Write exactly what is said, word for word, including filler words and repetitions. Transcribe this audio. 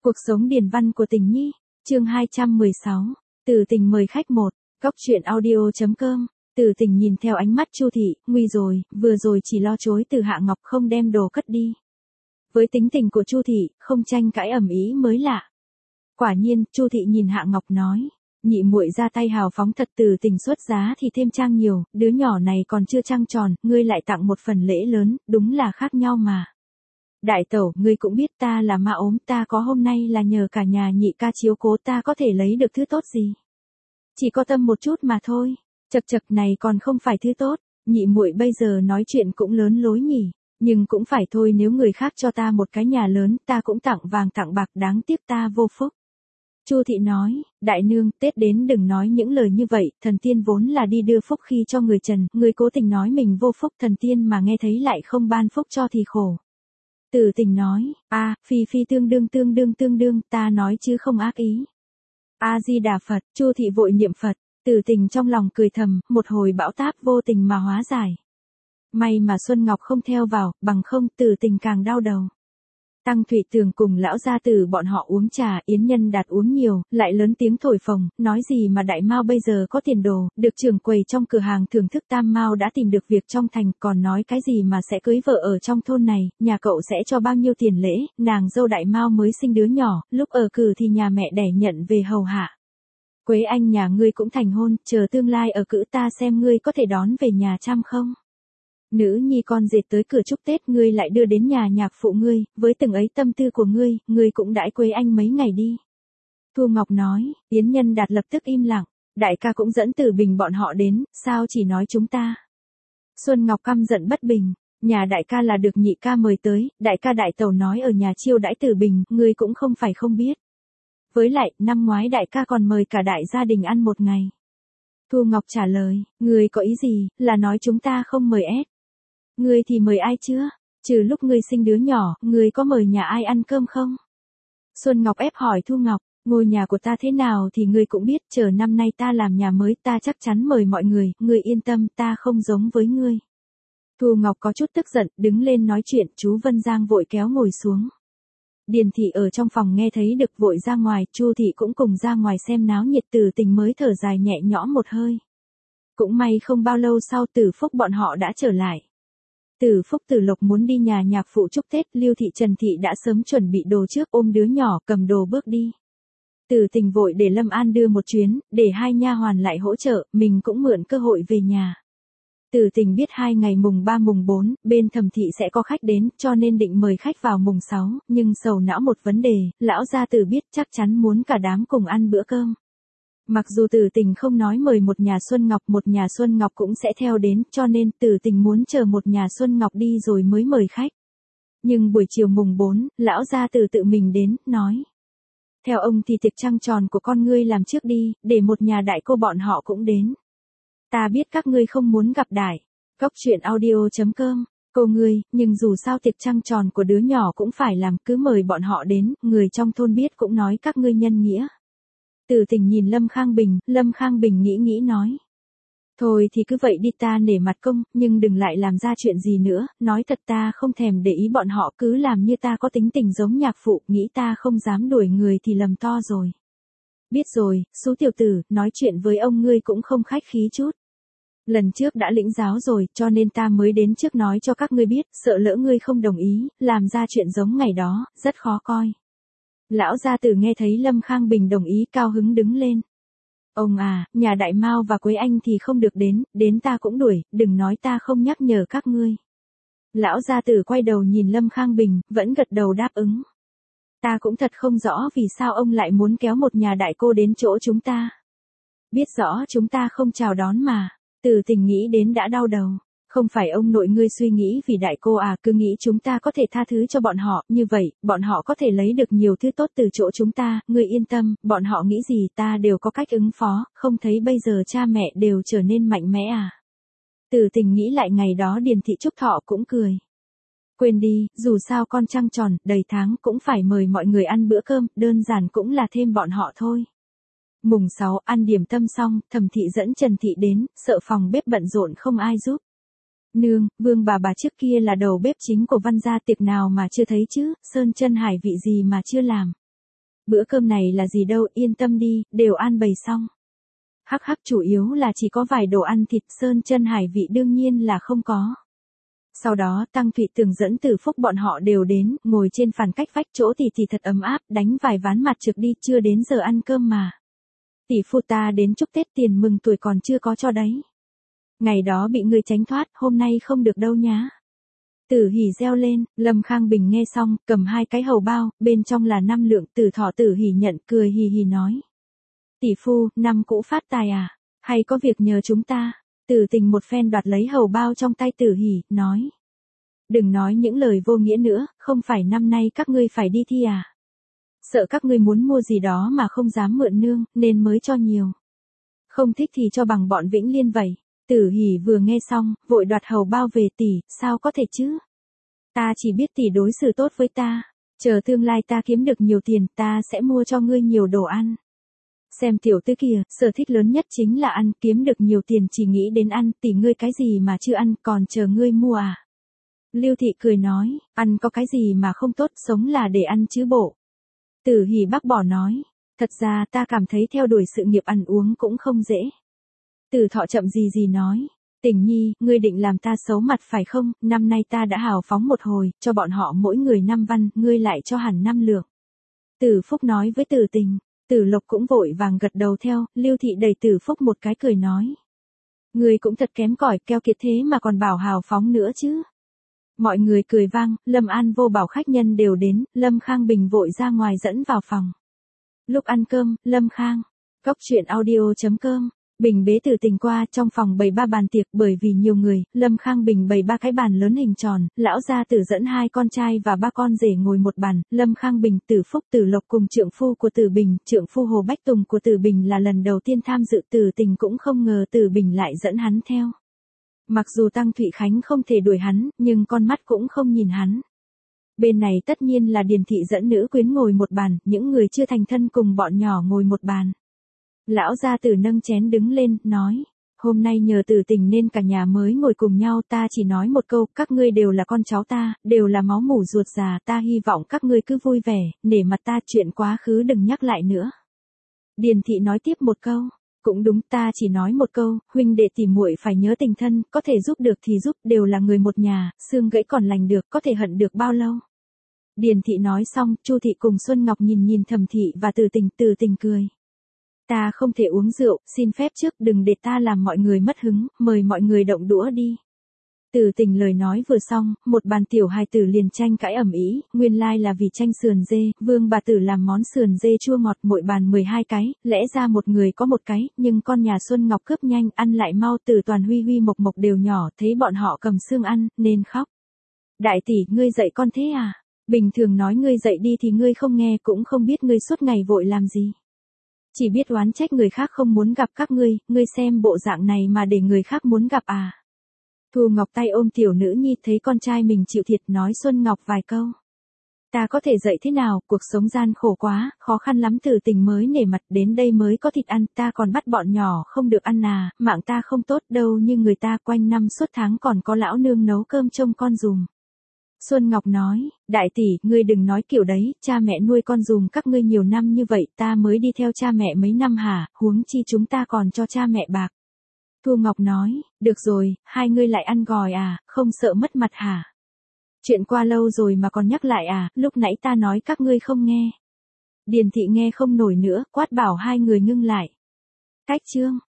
Cuộc sống điển văn của Tình Nhi, chương hai trăm mười sáu, Từ Tình mời khách một, góc truyện audio.com. Từ Tình nhìn theo ánh mắt Chu thị, nguy rồi, vừa rồi chỉ lo chối từ Hạ Ngọc không đem đồ cất đi. Với tính tình của Chu thị, không tranh cãi ầm ĩ mới lạ. Quả nhiên, Chu thị nhìn Hạ Ngọc nói, nhị muội ra tay hào phóng thật, Từ Tình xuất giá thì thêm trang nhiều, đứa nhỏ này còn chưa trăng tròn, ngươi lại tặng một phần lễ lớn, đúng là khác nhau mà. Đại tẩu, ngươi cũng biết ta là ma ốm, ta có hôm nay là nhờ cả nhà nhị ca chiếu cố, ta có thể lấy được thứ tốt gì. Chỉ có tâm một chút mà thôi. Chật chật, này còn không phải thứ tốt, nhị muội bây giờ nói chuyện cũng lớn lối nhỉ, nhưng cũng phải thôi, nếu người khác cho ta một cái nhà lớn, ta cũng tặng vàng tặng bạc, đáng tiếc ta vô phúc. Chu thị nói, đại nương, Tết đến đừng nói những lời như vậy, thần tiên vốn là đi đưa phúc khi cho người trần, người cố tình nói mình vô phúc, thần tiên mà nghe thấy lại không ban phúc cho thì khổ. Từ Tình nói, a, phi phi tương đương tương đương tương đương, ta nói chứ không ác ý. A Di Đà Phật, Chu thị vội niệm Phật. Từ Tình trong lòng cười thầm, một hồi bão táp vô tình mà hóa giải. May mà Xuân Ngọc không theo vào, bằng không Từ Tình càng đau đầu. Tăng Thụy Tường cùng lão gia tử bọn họ uống trà, Yến Nhân Đạt uống nhiều, lại lớn tiếng thổi phồng, nói gì mà đại mao bây giờ có tiền đồ, được trưởng quầy trong cửa hàng thưởng thức tam mao đã tìm được việc trong thành, còn nói cái gì mà sẽ cưới vợ ở trong thôn này, nhà cậu sẽ cho bao nhiêu tiền lễ, nàng dâu đại mao mới sinh đứa nhỏ, lúc ở cử thì nhà mẹ đẻ nhận về hầu hạ. Quế Anh nhà ngươi cũng thành hôn, chờ tương lai ở cữ ta xem ngươi có thể đón về nhà chăm không. Nữ nhi con dệt tới cửa chúc Tết, ngươi lại đưa đến nhà nhạc phụ ngươi, với từng ấy tâm tư của ngươi, ngươi cũng đãi Quế Anh mấy ngày đi. Thu Ngọc nói, Yến Nhân Đạt lập tức im lặng, đại ca cũng dẫn Từ Bình bọn họ đến, sao chỉ nói chúng ta. Xuân Ngọc căm giận bất bình, nhà đại ca là được nhị ca mời tới, đại ca đại tẩu nói ở nhà chiêu đãi Từ Bình, ngươi cũng không phải không biết. Với lại, năm ngoái đại ca còn mời cả đại gia đình ăn một ngày. Thu Ngọc trả lời, ngươi có ý gì, là nói chúng ta không mời ép. Ngươi thì mời ai chưa? Trừ lúc ngươi sinh đứa nhỏ, ngươi có mời nhà ai ăn cơm không? Xuân Ngọc ép hỏi Thu Ngọc, ngôi nhà của ta thế nào thì ngươi cũng biết, chờ năm nay ta làm nhà mới ta chắc chắn mời mọi người, ngươi yên tâm, ta không giống với ngươi. Thu Ngọc có chút tức giận, đứng lên nói chuyện, chú Vân Giang vội kéo ngồi xuống. Điền thị ở trong phòng nghe thấy được vội ra ngoài, Chu thị cũng cùng ra ngoài xem náo nhiệt, Từ Tình mới thở dài nhẹ nhõm một hơi. Cũng may không bao lâu sau Từ Phúc bọn họ đã trở lại. Từ Phúc Từ Lộc muốn đi nhà nhạc phụ chúc Tết, Lưu thị Trần thị đã sớm chuẩn bị đồ trước, ôm đứa nhỏ cầm đồ bước đi. Từ Tình vội để Lâm An đưa một chuyến, để hai nha hoàn lại hỗ trợ, mình cũng mượn cơ hội về nhà. Từ Tình biết hai ngày mùng ba mùng bốn, bên Thẩm thị sẽ có khách đến, cho nên định mời khách vào mùng sáu, nhưng sầu não một vấn đề, lão gia tử biết chắc chắn muốn cả đám cùng ăn bữa cơm. Mặc dù Từ Tình không nói mời một nhà Xuân Ngọc, một nhà Xuân Ngọc cũng sẽ theo đến, cho nên Từ Tình muốn chờ một nhà Xuân Ngọc đi rồi mới mời khách. Nhưng buổi chiều mùng bốn, lão gia tử tự mình đến, nói. Theo ông thì tiệc trăng tròn của con ngươi làm trước đi, để một nhà đại cô bọn họ cũng đến. Ta biết các ngươi không muốn gặp đại. Góc truyện audio.com, cô ngươi, nhưng dù sao tiệc trăng tròn của đứa nhỏ cũng phải làm, cứ mời bọn họ đến, người trong thôn biết cũng nói các ngươi nhân nghĩa. Từ Tình nhìn Lâm Khang Bình, Lâm Khang Bình nghĩ nghĩ nói. Thôi thì cứ vậy đi, ta nể mặt công, nhưng đừng lại làm ra chuyện gì nữa, nói thật ta không thèm để ý bọn họ, cứ làm như ta có tính tình giống nhạc phụ, nghĩ ta không dám đuổi người thì lầm to rồi. Biết rồi, Sú tiểu tử, nói chuyện với ông ngươi cũng không khách khí chút. Lần trước đã lĩnh giáo rồi, cho nên ta mới đến trước nói cho các ngươi biết, sợ lỡ ngươi không đồng ý, làm ra chuyện giống ngày đó, rất khó coi. Lão gia tử nghe thấy Lâm Khang Bình đồng ý, cao hứng đứng lên. Ông à, nhà Đại Mao và Quế Anh thì không được đến, đến ta cũng đuổi, đừng nói ta không nhắc nhở các ngươi. Lão gia tử quay đầu nhìn Lâm Khang Bình, vẫn gật đầu đáp ứng. Ta cũng thật không rõ vì sao ông lại muốn kéo một nhà đại cô đến chỗ chúng ta. Biết rõ chúng ta không chào đón mà. Từ Tình nghĩ đến đã đau đầu. Không phải ông nội ngươi suy nghĩ vì đại cô à, cứ nghĩ chúng ta có thể tha thứ cho bọn họ, như vậy, bọn họ có thể lấy được nhiều thứ tốt từ chỗ chúng ta, ngươi yên tâm, bọn họ nghĩ gì ta đều có cách ứng phó, không thấy bây giờ cha mẹ đều trở nên mạnh mẽ à. Từ Tình nghĩ lại ngày đó Điền thị Trúc Thọ cũng cười. Quên đi, dù sao con trăng tròn, đầy tháng cũng phải mời mọi người ăn bữa cơm, đơn giản cũng là thêm bọn họ thôi. Mùng sáu ăn điểm tâm xong, Thẩm thị dẫn Trần thị đến, sợ phòng bếp bận rộn không ai giúp. Nương, Vương bà bà trước kia là đầu bếp chính của Văn gia, tiệc nào mà chưa thấy chứ, sơn chân hải vị gì mà chưa làm. Bữa cơm này là gì đâu, yên tâm đi, đều an bày xong. Hắc hắc, chủ yếu là chỉ có vài đồ ăn thịt, sơn chân hải vị đương nhiên là không có. Sau đó Tăng Thụy Tường dẫn Từ Phúc bọn họ đều đến, ngồi trên phản cách vách, chỗ thì thì thật ấm áp, đánh vài ván mặt trược đi, chưa đến giờ ăn cơm mà. Tỷ phu ta đến chúc Tết tiền mừng tuổi còn chưa có cho đấy. Ngày đó bị người tránh thoát, hôm nay không được đâu nhá. Tử Hỉ reo lên, Lâm Khang Bình nghe xong, cầm hai cái hầu bao, bên trong là năm lượng, Tử Thọ Tử Hỉ nhận, cười hì hì nói. Tỷ phu, năm cũ phát tài à, hay có việc nhờ chúng ta? Tử Tình một phen đoạt lấy hầu bao trong tay Tử Hỉ, nói. Đừng nói những lời vô nghĩa nữa, không phải năm nay các ngươi phải đi thi à? Sợ các ngươi muốn mua gì đó mà không dám mượn nương, nên mới cho nhiều. Không thích thì cho bằng bọn Vĩnh Liên vậy. Tử Hỉ vừa nghe xong, vội đoạt hầu bao về. Tỷ, sao có thể chứ? Ta chỉ biết tỷ đối xử tốt với ta. Chờ tương lai ta kiếm được nhiều tiền, ta sẽ mua cho ngươi nhiều đồ ăn. Xem tiểu tứ kìa, sở thích lớn nhất chính là ăn, kiếm được nhiều tiền chỉ nghĩ đến ăn, tỷ ngươi cái gì mà chưa ăn, còn chờ ngươi mua à? Lưu Thị cười nói, ăn có cái gì mà không tốt, sống là để ăn chứ bộ. Tử Hỉ bác bỏ nói, thật ra ta cảm thấy theo đuổi sự nghiệp ăn uống cũng không dễ. Tử Thọ chậm gì gì nói, Tình Nhi, ngươi định làm ta xấu mặt phải không, năm nay ta đã hào phóng một hồi, cho bọn họ mỗi người năm văn, ngươi lại cho hẳn năm lượng. Tử Phúc nói với Tử Tình, Tử Lộc cũng vội vàng gật đầu theo, Lưu Thị đẩy Tử Phúc một cái cười nói. Ngươi cũng thật kém cỏi, keo kiệt thế mà còn bảo hào phóng nữa chứ. Mọi người cười vang, Lâm An Vô bảo khách nhân đều đến, Lâm Khang Bình vội ra ngoài dẫn vào phòng. Lúc ăn cơm, Lâm Khang, góc truyện audio chấm com, Bình bế Tử Tình qua, trong phòng bày ba bàn tiệc, bởi vì nhiều người, Lâm Khang Bình bày ba cái bàn lớn hình tròn, lão gia Tử dẫn hai con trai và ba con rể ngồi một bàn, Lâm Khang Bình, Tử Phúc, Tử Lộc cùng trượng phu của Tử Bình, trượng phu Hồ Bách Tùng của Tử Bình là lần đầu tiên tham dự, Tử Tình cũng không ngờ Tử Bình lại dẫn hắn theo. Mặc dù Tăng Thụy Khánh không thể đuổi hắn, nhưng con mắt cũng không nhìn hắn. Bên này tất nhiên là Điền Thị dẫn nữ quyến ngồi một bàn, những người chưa thành thân cùng bọn nhỏ ngồi một bàn. Lão gia Tử nâng chén đứng lên, nói, hôm nay nhờ Tử Tình nên cả nhà mới ngồi cùng nhau, ta chỉ nói một câu, các ngươi đều là con cháu ta, đều là máu mủ ruột già, ta hy vọng các ngươi cứ vui vẻ, nể mặt ta, chuyện quá khứ đừng nhắc lại nữa. Điền Thị nói tiếp một câu, cũng đúng, ta chỉ nói một câu, huynh đệ tỉ muội phải nhớ tình thân, có thể giúp được thì giúp, đều là người một nhà, xương gãy còn lành được, có thể hận được bao lâu. Điền Thị nói xong, Chu Thị cùng Xuân Ngọc nhìn nhìn Thẩm Thị và Tử Tình, Tử Tình cười. Ta không thể uống rượu, xin phép trước, đừng để ta làm mọi người mất hứng, mời mọi người động đũa đi. Tử Tình lời nói vừa xong, một bàn tiểu hài tử liền tranh cãi ầm ĩ, nguyên lai là vì tranh sườn dê, Vương bà tử làm món sườn dê chua ngọt, mỗi bàn mười hai cái, lẽ ra một người có một cái, nhưng con nhà Xuân Ngọc cướp nhanh, ăn lại mau, Tử Toàn Huy Huy Mộc Mộc đều nhỏ, thấy bọn họ cầm xương ăn, nên khóc. Đại tỷ, ngươi dạy con thế à? Bình thường nói ngươi dạy đi thì ngươi không nghe, cũng không biết ngươi suốt ngày vội làm gì. Chỉ biết oán trách người khác không muốn gặp các ngươi, ngươi xem bộ dạng này mà để người khác muốn gặp à? Thu Ngọc tay ôm tiểu nữ nhi, thấy con trai mình chịu thiệt, nói Xuân Ngọc vài câu. Ta có thể dạy thế nào, cuộc sống gian khổ quá, khó khăn lắm, Tử Tình mới nể mặt, đến đây mới có thịt ăn, ta còn bắt bọn nhỏ không được ăn à, mạng ta không tốt đâu, nhưng người ta quanh năm suốt tháng còn có lão nương nấu cơm trông con dùm. Xuân Ngọc nói, đại tỷ, ngươi đừng nói kiểu đấy, cha mẹ nuôi con dùm các ngươi nhiều năm như vậy, ta mới đi theo cha mẹ mấy năm hả, huống chi chúng ta còn cho cha mẹ bạc. Thu Ngọc nói, được rồi, hai ngươi lại ăn gòi à, không sợ mất mặt hả? Chuyện qua lâu rồi mà còn nhắc lại à, lúc nãy ta nói các ngươi không nghe. Điền Thị nghe không nổi nữa, quát bảo hai người ngưng lại. Cách chương.